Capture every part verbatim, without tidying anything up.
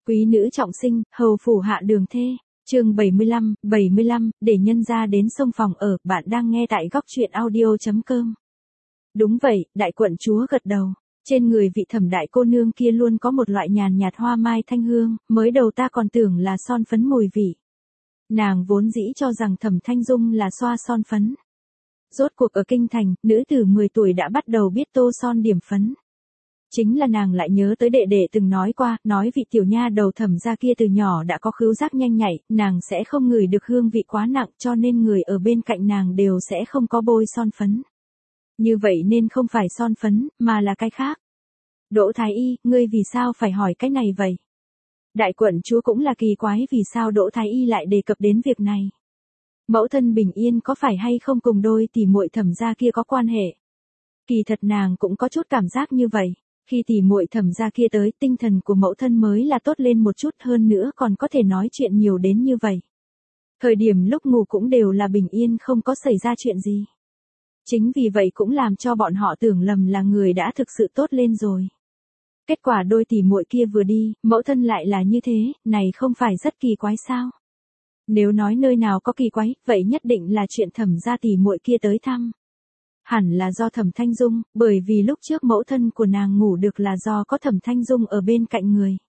Quý nữ trọng sinh, hầu phủ hạ đường thê. Chương bảy mươi lăm, bảy mươi lăm, để nhân gia đến xông phòng ở, bạn đang nghe tại góc truyện audio chấm com. Đúng vậy, đại quận chúa gật đầu. Trên người vị Thẩm đại cô nương kia luôn có một loại nhàn nhạt hoa mai thanh hương, mới đầu ta còn tưởng là son phấn mùi vị. Nàng vốn dĩ cho rằng Thẩm Thanh Dung là xoa son phấn. Rốt cuộc ở kinh thành, nữ tử mười tuổi đã bắt đầu biết tô son điểm phấn. Chính là nàng lại nhớ tới đệ đệ từng nói qua, nói vị tiểu nha đầu Thẩm gia kia từ nhỏ đã có khứu giác nhanh nhạy, nàng sẽ không ngửi được hương vị quá nặng, cho nên người ở bên cạnh nàng đều sẽ không có bôi son phấn. Như vậy nên không phải son phấn, mà là cái khác. Đỗ Thái Y, ngươi vì sao phải hỏi cái này vậy? Đại quận chúa cũng là kỳ quái vì sao Đỗ Thái Y lại đề cập đến việc này. Mẫu thân bình yên có phải hay không cùng đôi tỷ muội Thẩm gia kia có quan hệ? Kỳ thật nàng cũng có chút cảm giác như vậy. Khi tỷ muội Thẩm gia kia tới, tinh thần của mẫu thân mới là tốt lên một chút, hơn nữa còn có thể nói chuyện nhiều đến như vậy. Thời điểm lúc ngủ cũng đều là bình yên, không có xảy ra chuyện gì. Chính vì vậy cũng làm cho bọn họ tưởng lầm là người đã thực sự tốt lên rồi. Kết quả đôi tỷ muội kia vừa đi, mẫu thân lại là như thế, này không phải rất kỳ quái sao? Nếu nói nơi nào có kỳ quái, vậy nhất định là chuyện Thẩm gia tỷ muội kia tới thăm. Hẳn là do Thẩm Thanh Dung, bởi vì lúc trước mẫu thân của nàng ngủ được là do có Thẩm Thanh Dung ở bên cạnh người.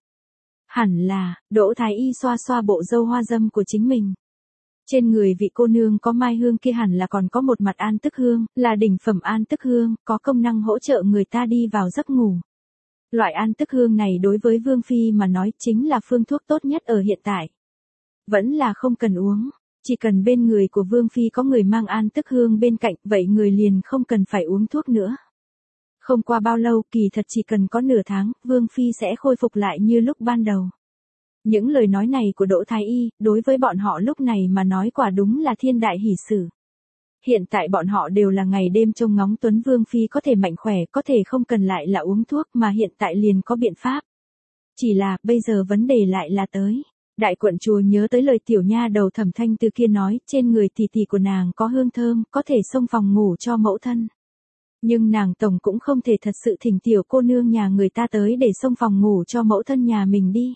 Hẳn là, Đỗ Thái Y xoa xoa bộ râu hoa dâm của chính mình. Trên người vị cô nương có mai hương kia hẳn là còn có một mặt an tức hương, là đỉnh phẩm an tức hương, có công năng hỗ trợ người ta đi vào giấc ngủ. Loại an tức hương này đối với Vương Phi mà nói chính là phương thuốc tốt nhất ở hiện tại. Vẫn là không cần uống. Chỉ cần bên người của Vương Phi có người mang an tức hương bên cạnh, vậy người liền không cần phải uống thuốc nữa. Không qua bao lâu, kỳ thật chỉ cần có nửa tháng, Vương Phi sẽ khôi phục lại như lúc ban đầu. Những lời nói này của Đỗ Thái Y, đối với bọn họ lúc này mà nói quả đúng là thiên đại hỷ sự. Hiện tại bọn họ đều là ngày đêm trông ngóng Tuấn Vương Phi có thể mạnh khỏe, có thể không cần lại là uống thuốc mà hiện tại liền có biện pháp. Chỉ là, bây giờ vấn đề lại là tới. Đại quận chúa nhớ tới lời tiểu nha đầu Thẩm Thanh từ kia nói, trên người tỷ tỷ của nàng có hương thơm, có thể xông phòng ngủ cho mẫu thân. Nhưng nàng tổng cũng không thể thật sự thỉnh tiểu cô nương nhà người ta tới để xông phòng ngủ cho mẫu thân nhà mình đi.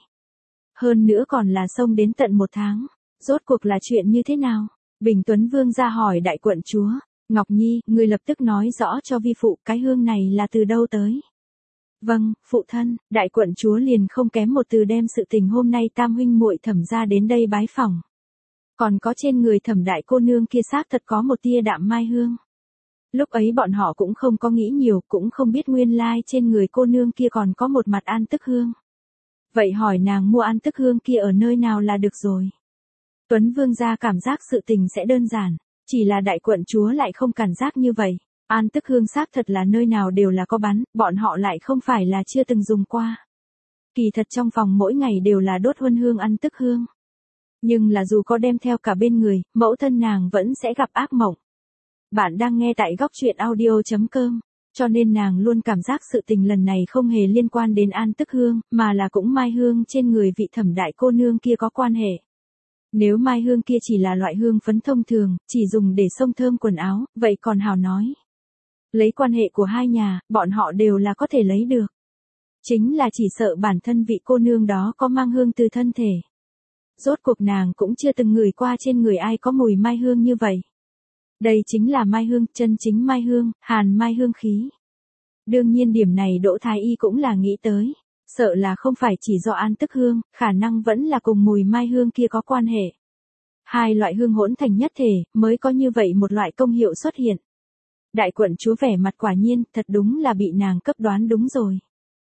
Hơn nữa còn là xông đến tận một tháng. Rốt cuộc là chuyện như thế nào? Bình Tuấn Vương ra hỏi đại quận chúa. Ngọc Nhi, người lập tức nói rõ cho vi phụ cái hương này là từ đâu tới. Vâng, phụ thân, đại quận chúa liền không kém một từ đem sự tình hôm nay tam huynh muội Thẩm gia đến đây bái phỏng. Còn có trên người Thẩm đại cô nương kia xác thật có một tia đạm mai hương. Lúc ấy bọn họ cũng không có nghĩ nhiều, cũng không biết nguyên lai trên người cô nương kia còn có một mặt an tức hương. Vậy hỏi nàng mua an tức hương kia ở nơi nào là được rồi. Tuấn Vương gia cảm giác sự tình sẽ đơn giản, chỉ là đại quận chúa lại không cảm giác như vậy. An tức hương xác thật là nơi nào đều là có bán, bọn họ lại không phải là chưa từng dùng qua. Kỳ thật trong phòng mỗi ngày đều là đốt huân hương an tức hương. Nhưng là dù có đem theo cả bên người, mẫu thân nàng vẫn sẽ gặp ác mộng. Bạn đang nghe tại góc truyện audio chấm com, cho nên nàng luôn cảm giác sự tình lần này không hề liên quan đến an tức hương, mà là cũng mai hương trên người vị Thẩm đại cô nương kia có quan hệ. Nếu mai hương kia chỉ là loại hương phấn thông thường, chỉ dùng để xông thơm quần áo, vậy còn hào nói. Lấy quan hệ của hai nhà, bọn họ đều là có thể lấy được. Chính là chỉ sợ bản thân vị cô nương đó có mang hương từ thân thể. Rốt cuộc nàng cũng chưa từng ngửi qua trên người ai có mùi mai hương như vậy. Đây chính là mai hương, chân chính mai hương, hàn mai hương khí. Đương nhiên điểm này Đỗ Thái Y cũng là nghĩ tới. Sợ là không phải chỉ do an tức hương, khả năng vẫn là cùng mùi mai hương kia có quan hệ. Hai loại hương hỗn thành nhất thể, mới có như vậy một loại công hiệu xuất hiện. Đại quận chúa vẻ mặt quả nhiên, thật đúng là bị nàng cấp đoán đúng rồi.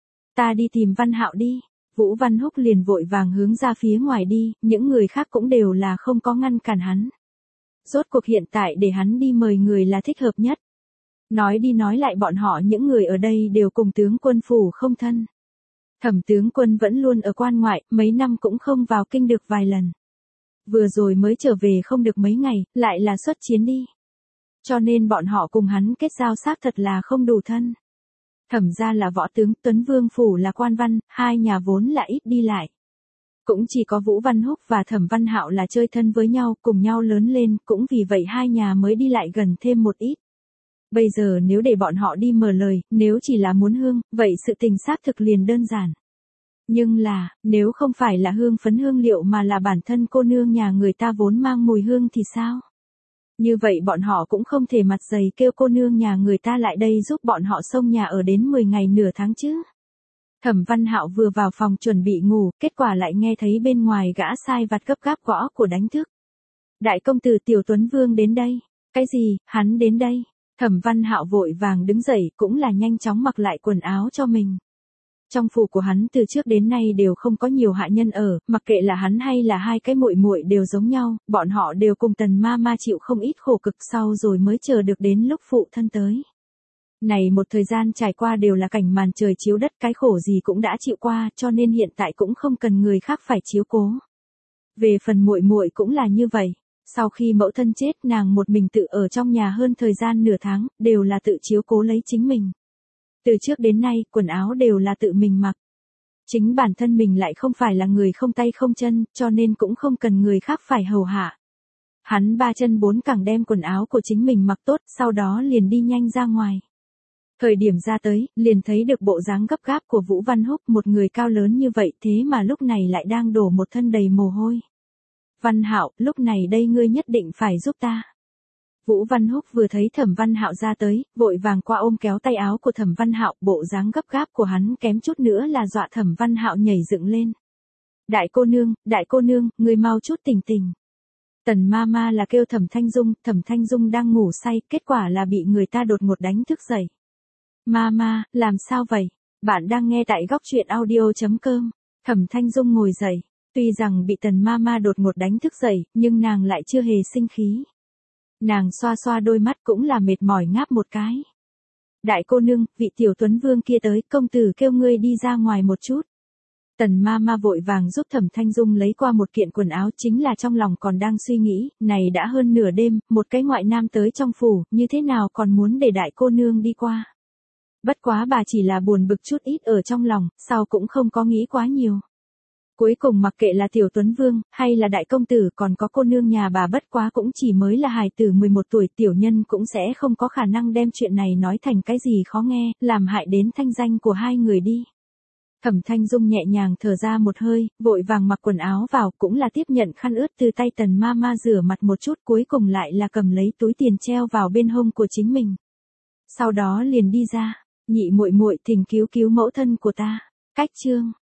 Ta đi tìm Văn Hạo đi. Vũ Văn Húc liền vội vàng hướng ra phía ngoài đi, những người khác cũng đều là không có ngăn cản hắn. Rốt cuộc hiện tại để hắn đi mời người là thích hợp nhất. Nói đi nói lại bọn họ những người ở đây đều cùng tướng quân phủ không thân. Thẩm tướng quân vẫn luôn ở quan ngoại, mấy năm cũng không vào kinh được vài lần. Vừa rồi mới trở về không được mấy ngày, lại là xuất chiến đi. Cho nên bọn họ cùng hắn kết giao xác thật là không đủ thân. Thẩm gia là võ tướng, Tuấn Vương phủ là quan văn, hai nhà vốn là ít đi lại. Cũng chỉ có Vũ Văn Húc và Thẩm Văn Hạo là chơi thân với nhau, cùng nhau lớn lên, cũng vì vậy hai nhà mới đi lại gần thêm một ít. Bây giờ nếu để bọn họ đi mở lời, nếu chỉ là muốn hương, vậy sự tình xác thực liền đơn giản. Nhưng là, nếu không phải là hương phấn hương liệu mà là bản thân cô nương nhà người ta vốn mang mùi hương thì sao? Như vậy bọn họ cũng không thể mặt dày kêu cô nương nhà người ta lại đây giúp bọn họ xông nhà ở đến mười ngày nửa tháng chứ. Thẩm Văn Hạo vừa vào phòng chuẩn bị ngủ, kết quả lại nghe thấy bên ngoài gã sai vặt gấp gáp gõ của đánh thức. Đại công tử Tiểu Tuấn Vương đến đây. Cái gì, hắn đến đây? Thẩm Văn Hạo vội vàng đứng dậy, cũng là nhanh chóng mặc lại quần áo cho mình. Trong phủ của hắn từ trước đến nay đều không có nhiều hạ nhân ở, mặc kệ là hắn hay là hai cái muội muội đều giống nhau, bọn họ đều cùng Tần ma ma chịu không ít khổ cực sau rồi mới chờ được đến lúc phụ thân tới. Này một thời gian trải qua đều là cảnh màn trời chiếu đất, cái khổ gì cũng đã chịu qua, cho nên hiện tại cũng không cần người khác phải chiếu cố. Về phần muội muội cũng là như vậy, sau khi mẫu thân chết, nàng một mình tự ở trong nhà hơn thời gian nửa tháng, đều là tự chiếu cố lấy chính mình. Từ trước đến nay, quần áo đều là tự mình mặc. Chính bản thân mình lại không phải là người không tay không chân, cho nên cũng không cần người khác phải hầu hạ. Hắn ba chân bốn cẳng đem quần áo của chính mình mặc tốt, sau đó liền đi nhanh ra ngoài. Thời điểm ra tới, liền thấy được bộ dáng gấp gáp của Vũ Văn Húc, một người cao lớn như vậy thế mà lúc này lại đang đổ một thân đầy mồ hôi. Văn Hạo, lúc này đây ngươi nhất định phải giúp ta. Vũ Văn Húc vừa thấy Thẩm Văn Hạo ra tới, vội vàng qua ôm kéo tay áo của Thẩm Văn Hạo, bộ dáng gấp gáp của hắn kém chút nữa là dọa Thẩm Văn Hạo nhảy dựng lên. Đại cô nương, đại cô nương, ngươi mau chút tỉnh tỉnh. Tần ma ma là kêu Thẩm Thanh Dung, Thẩm Thanh Dung đang ngủ say, kết quả là bị người ta đột ngột đánh thức dậy. Ma ma, làm sao vậy? Bạn đang nghe tại góc truyện audio chấm com. Thẩm Thanh Dung ngồi dậy, tuy rằng bị Tần ma ma đột ngột đánh thức dậy, nhưng nàng lại chưa hề sinh khí. Nàng xoa xoa đôi mắt cũng là mệt mỏi ngáp một cái. Đại cô nương, vị Tiểu Tuấn Vương kia tới, công tử kêu ngươi đi ra ngoài một chút. Tần ma ma vội vàng giúp Thẩm Thanh Dung lấy qua một kiện quần áo, chính là trong lòng còn đang suy nghĩ, này đã hơn nửa đêm, một cái ngoại nam tới trong phủ, như thế nào còn muốn để đại cô nương đi qua. Bất quá bà chỉ là buồn bực chút ít ở trong lòng, sau cũng không có nghĩ quá nhiều. Cuối cùng mặc kệ là Tiểu Tuấn Vương, hay là đại công tử còn có cô nương nhà bà bất quá cũng chỉ mới là hài tử mười một tuổi, tiểu nhân cũng sẽ không có khả năng đem chuyện này nói thành cái gì khó nghe, làm hại đến thanh danh của hai người đi. Thẩm Thanh Dung nhẹ nhàng thở ra một hơi, vội vàng mặc quần áo vào, cũng là tiếp nhận khăn ướt từ tay Tần ma ma rửa mặt một chút, cuối cùng lại là cầm lấy túi tiền treo vào bên hông của chính mình. Sau đó liền đi ra, nhị muội muội thỉnh cứu cứu mẫu thân của ta. Cách chương